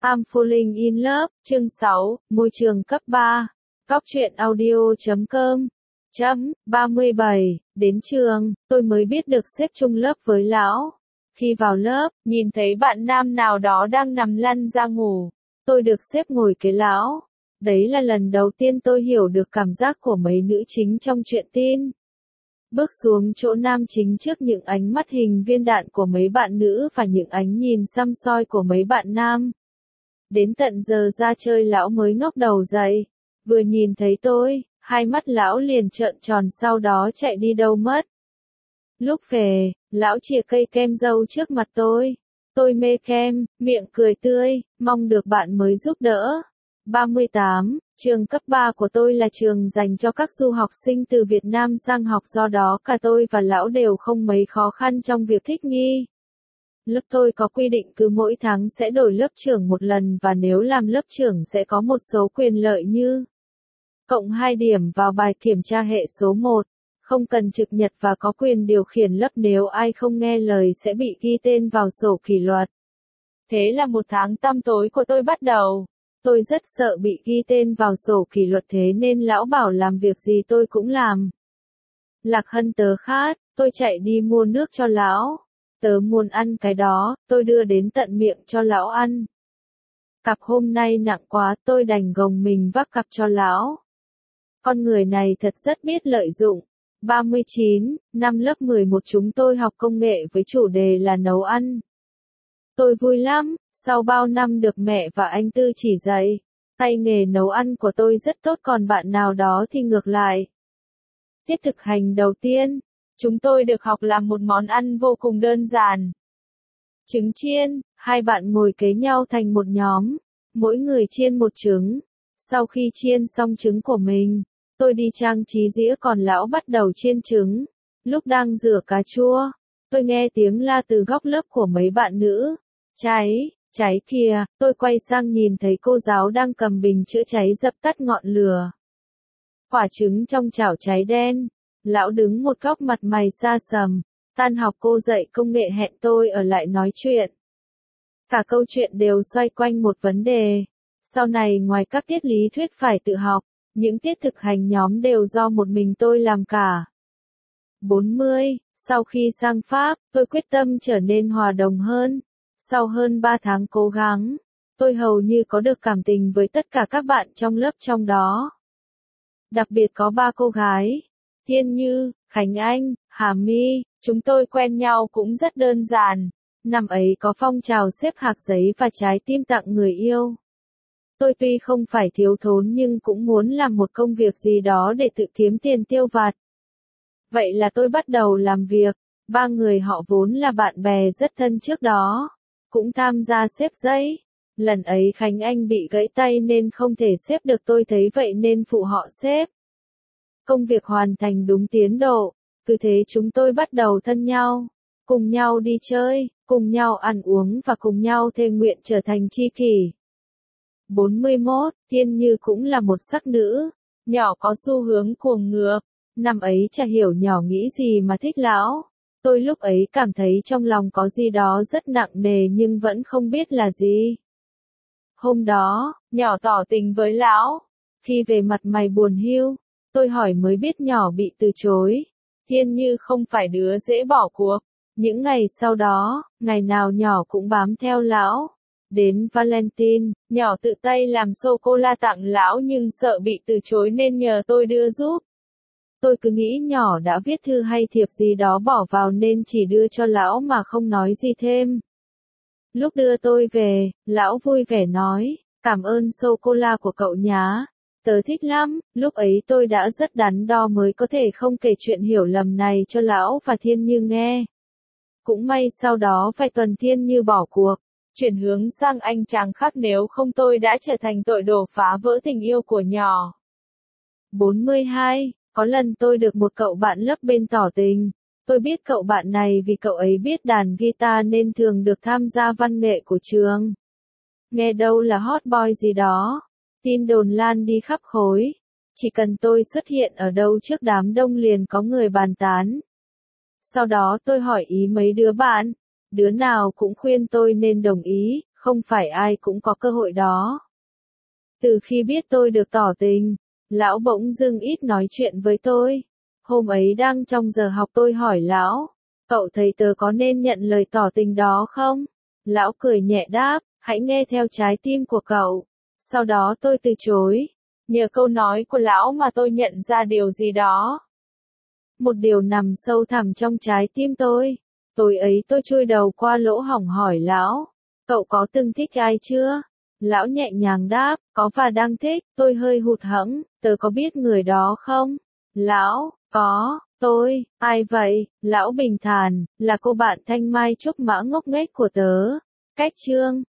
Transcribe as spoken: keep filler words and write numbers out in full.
I'm Falling in Love, chương sáu, môi trường cấp ba. Cóc truyện audio chấm com. Chấm, ba mươi bảy, đến trường, tôi mới biết được xếp chung lớp với lão. Khi vào lớp, nhìn thấy bạn nam nào đó đang nằm lăn ra ngủ. Tôi được xếp ngồi kế lão. Đấy là lần đầu tiên tôi hiểu được cảm giác của mấy nữ chính trong truyện tin. Bước xuống chỗ nam chính trước những ánh mắt hình viên đạn của mấy bạn nữ và những ánh nhìn săm soi của mấy bạn nam. Đến tận giờ ra chơi lão mới ngóc đầu dậy. Vừa nhìn thấy tôi, hai mắt lão liền trợn tròn sau đó chạy đi đâu mất. Lúc về, lão chìa cây kem dâu trước mặt tôi. Tôi mê kem, miệng cười tươi, mong được bạn mới giúp đỡ. ba mươi tám, trường cấp ba của tôi là trường dành cho các du học sinh từ Việt Nam sang học, do đó cả tôi và lão đều không mấy khó khăn trong việc thích nghi. Lớp tôi có quy định cứ mỗi tháng sẽ đổi lớp trưởng một lần, và nếu làm lớp trưởng sẽ có một số quyền lợi như cộng hai điểm vào bài kiểm tra hệ số một, không cần trực nhật và có quyền điều khiển lớp, nếu ai không nghe lời sẽ bị ghi tên vào sổ kỷ luật. Thế là một tháng tăm tối của tôi bắt đầu. Tôi rất sợ bị ghi tên vào sổ kỷ luật, thế nên lão bảo làm việc gì tôi cũng làm. Lạc Hân tớ khát, tôi chạy đi mua nước cho lão. Tớ muốn ăn cái đó, tôi đưa đến tận miệng cho lão ăn. Cặp hôm nay nặng quá, tôi đành gồng mình vác cặp cho lão. Con người này thật rất biết lợi dụng. ba mươi chín, năm lớp mười một chúng tôi học công nghệ với chủ đề là nấu ăn. Tôi vui lắm, sau bao năm được mẹ và anh Tư chỉ dạy, tay nghề nấu ăn của tôi rất tốt, còn bạn nào đó thì ngược lại. Tiết thực hành đầu tiên, chúng tôi được học làm một món ăn vô cùng đơn giản. Trứng chiên, hai bạn ngồi kế nhau thành một nhóm, mỗi người chiên một trứng. Sau khi chiên xong trứng của mình, tôi đi trang trí dĩa còn lão bắt đầu chiên trứng. Lúc đang rửa cà chua, tôi nghe tiếng la từ góc lớp của mấy bạn nữ. Cháy, cháy kìa, tôi quay sang nhìn thấy cô giáo đang cầm bình chữa cháy dập tắt ngọn lửa. Quả trứng trong chảo cháy đen. Lão đứng một góc mặt mày xa sầm. Tan học cô dạy công nghệ hẹn tôi ở lại nói chuyện. Cả câu chuyện đều xoay quanh một vấn đề. Sau này ngoài các tiết lý thuyết phải tự học, những tiết thực hành nhóm đều do một mình tôi làm cả. bốn mươi, sau khi sang Pháp, tôi quyết tâm trở nên hòa đồng hơn. Sau hơn ba tháng cố gắng, tôi hầu như có được cảm tình với tất cả các bạn trong lớp, trong đó đặc biệt có ba cô gái, Thiên Như, Khánh Anh, Hà My. Chúng tôi quen nhau cũng rất đơn giản. Năm ấy có phong trào xếp hạc giấy và trái tim tặng người yêu. Tôi tuy không phải thiếu thốn nhưng cũng muốn làm một công việc gì đó để tự kiếm tiền tiêu vặt. Vậy là tôi bắt đầu làm việc. Ba người họ vốn là bạn bè rất thân trước đó, cũng tham gia xếp giấy. Lần ấy Khánh Anh bị gãy tay nên không thể xếp được, tôi thấy vậy nên phụ họ xếp. Công việc hoàn thành đúng tiến độ, cứ thế chúng tôi bắt đầu thân nhau, cùng nhau đi chơi, cùng nhau ăn uống và cùng nhau thề nguyện trở thành tri kỷ. bốn mươi mốt, Thiên Như cũng là một sắc nữ, nhỏ có xu hướng cuồng ngược. Năm ấy chả hiểu nhỏ nghĩ gì mà thích lão. Tôi lúc ấy cảm thấy trong lòng có gì đó rất nặng nề nhưng vẫn không biết là gì. Hôm đó, nhỏ tỏ tình với lão. Khi về mặt mày buồn hiu, tôi hỏi mới biết nhỏ bị từ chối. Thiên Như không phải đứa dễ bỏ cuộc. Những ngày sau đó, ngày nào nhỏ cũng bám theo lão. Đến Valentine, nhỏ tự tay làm sô-cô-la tặng lão nhưng sợ bị từ chối nên nhờ tôi đưa giúp. Tôi cứ nghĩ nhỏ đã viết thư hay thiệp gì đó bỏ vào nên chỉ đưa cho lão mà không nói gì thêm. Lúc đưa tôi về, lão vui vẻ nói, cảm ơn sô-cô-la của cậu nhá. Tớ thích lắm. Lúc ấy tôi đã rất đắn đo mới có thể không kể chuyện hiểu lầm này cho lão và Thiên Như nghe. Cũng may sau đó vài tuần Thiên Như bỏ cuộc, chuyển hướng sang anh chàng khác, nếu không tôi đã trở thành tội đồ phá vỡ tình yêu của nhỏ. bốn mươi hai, có lần tôi được một cậu bạn lớp bên tỏ tình. Tôi biết cậu bạn này vì cậu ấy biết đàn guitar nên thường được tham gia văn nghệ của trường. Nghe đâu là hot boy gì đó. Tin đồn lan đi khắp khối. Chỉ cần tôi xuất hiện ở đâu trước đám đông liền có người bàn tán. Sau đó tôi hỏi ý mấy đứa bạn. Đứa nào cũng khuyên tôi nên đồng ý, không phải ai cũng có cơ hội đó. Từ khi biết tôi được tỏ tình, lão bỗng dưng ít nói chuyện với tôi. Hôm ấy đang trong giờ học tôi hỏi lão, cậu thấy tớ có nên nhận lời tỏ tình đó không? Lão cười nhẹ đáp, hãy nghe theo trái tim của cậu. Sau đó tôi từ chối. Nhờ câu nói của lão mà tôi nhận ra điều gì đó. Một điều nằm sâu thẳm trong trái tim tôi. Tối ấy tôi chui đầu qua lỗ hổng hỏi lão, cậu có từng thích ai chưa? Lão nhẹ nhàng đáp, có và đang thích. Tôi hơi hụt hẫng, tớ có biết người đó không? Lão, có. Tôi, ai vậy? Lão bình thản, là cô bạn Thanh Mai trúc mã ngốc nghếch của tớ. Cách chương